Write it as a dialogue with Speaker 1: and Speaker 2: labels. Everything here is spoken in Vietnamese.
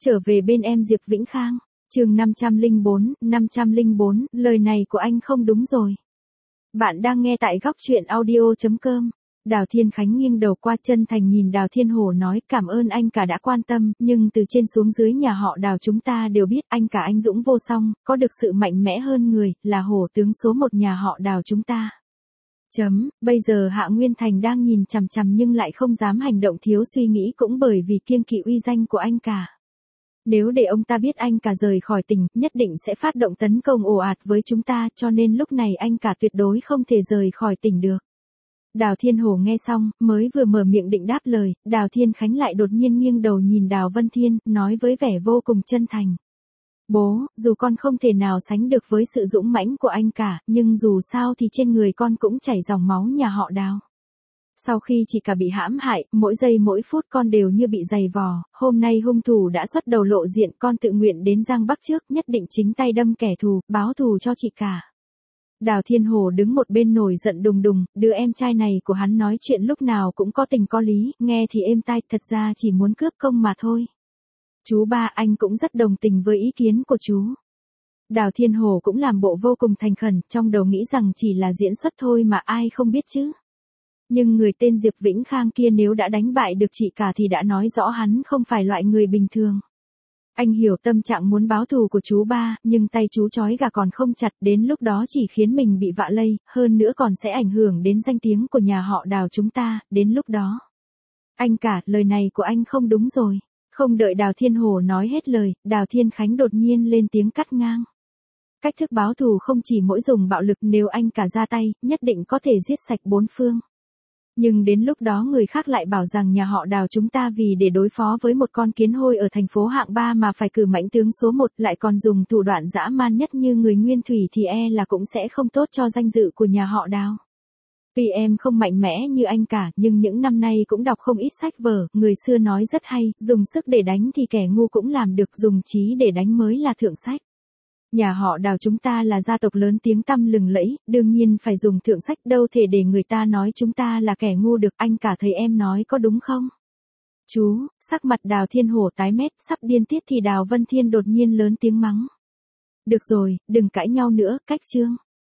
Speaker 1: Trở về bên em Diệp Vĩnh Khang. Chương 504, lời này của anh không đúng rồi. Bạn đang nghe tại góc truyện audio.com. Đào Thiên Khánh nghiêng đầu qua chân thành nhìn Đào Thiên Hổ nói cảm ơn anh cả đã quan tâm, nhưng từ trên xuống dưới nhà họ Đào chúng ta đều biết anh cả anh dũng vô song, có được sự mạnh mẽ hơn người, là hổ tướng số một nhà họ Đào chúng ta. Bây giờ Hạ Nguyên Thành đang nhìn chằm chằm nhưng lại không dám hành động thiếu suy nghĩ cũng bởi vì kiêng kỵ uy danh của anh cả. Nếu để ông ta biết anh cả rời khỏi tỉnh, nhất định sẽ phát động tấn công ồ ạt với chúng ta, cho nên lúc này anh cả tuyệt đối không thể rời khỏi tỉnh được. Đào Thiên Hổ nghe xong, mới vừa mở miệng định đáp lời, Đào Thiên Khánh lại đột nhiên nghiêng đầu nhìn Đào Vân Thiên, nói với vẻ vô cùng chân thành. Bố, dù con không thể nào sánh được với sự dũng mãnh của anh cả, nhưng dù sao thì trên người con cũng chảy dòng máu nhà họ Đào. Sau khi chị cả bị hãm hại, mỗi giây mỗi phút con đều như bị giày vò, hôm nay hung thủ đã xuất đầu lộ diện, con tự nguyện đến Giang Bắc trước, nhất định chính tay đâm kẻ thù, báo thù cho chị cả. Đào Thiên Hổ đứng một bên nổi giận đùng đùng, đứa em trai này của hắn nói chuyện lúc nào cũng có tình có lý, nghe thì êm tai, thật ra chỉ muốn cướp công mà thôi. Chú ba, anh cũng rất đồng tình với ý kiến của chú. Đào Thiên Hổ cũng làm bộ vô cùng thành khẩn, trong đầu nghĩ rằng chỉ là diễn xuất thôi mà ai không biết chứ. Nhưng người tên Diệp Vĩnh Khang kia nếu đã đánh bại được chị cả thì đã nói rõ hắn không phải loại người bình thường. Anh hiểu tâm trạng muốn báo thù của chú ba, nhưng tay chú trói gà còn không chặt, đến lúc đó chỉ khiến mình bị vạ lây, hơn nữa còn sẽ ảnh hưởng đến danh tiếng của nhà họ Đào chúng ta, đến lúc đó. Anh cả, lời này của anh không đúng rồi. Không đợi Đào Thiên Hổ nói hết lời, Đào Thiên Khánh đột nhiên lên tiếng cắt ngang. Cách thức báo thù không chỉ mỗi dùng bạo lực, nếu anh cả ra tay, nhất định có thể giết sạch bốn phương. Nhưng đến lúc đó người khác lại bảo rằng nhà họ Đào chúng ta vì để đối phó với một con kiến hôi ở thành phố hạng 3 mà phải cử mãnh tướng số 1, lại còn dùng thủ đoạn dã man nhất như người nguyên thủy thì là cũng sẽ không tốt cho danh dự của nhà họ Đào. Tuy em không mạnh mẽ như anh cả, nhưng những năm nay cũng đọc không ít sách vở, người xưa nói rất hay, dùng sức để đánh thì kẻ ngu cũng làm được, dùng trí để đánh mới là thượng sách. Nhà họ Đào chúng ta là gia tộc lớn tiếng tăm lừng lẫy, đương nhiên phải dùng thượng sách, đâu thể để người ta nói chúng ta là kẻ ngu được, anh cả thấy em nói có đúng không? Chú, sắc mặt Đào Thiên Hổ tái mét, sắp điên tiết thì Đào Vân Thiên đột nhiên lớn tiếng mắng. Được rồi, đừng cãi nhau nữa, cách chương.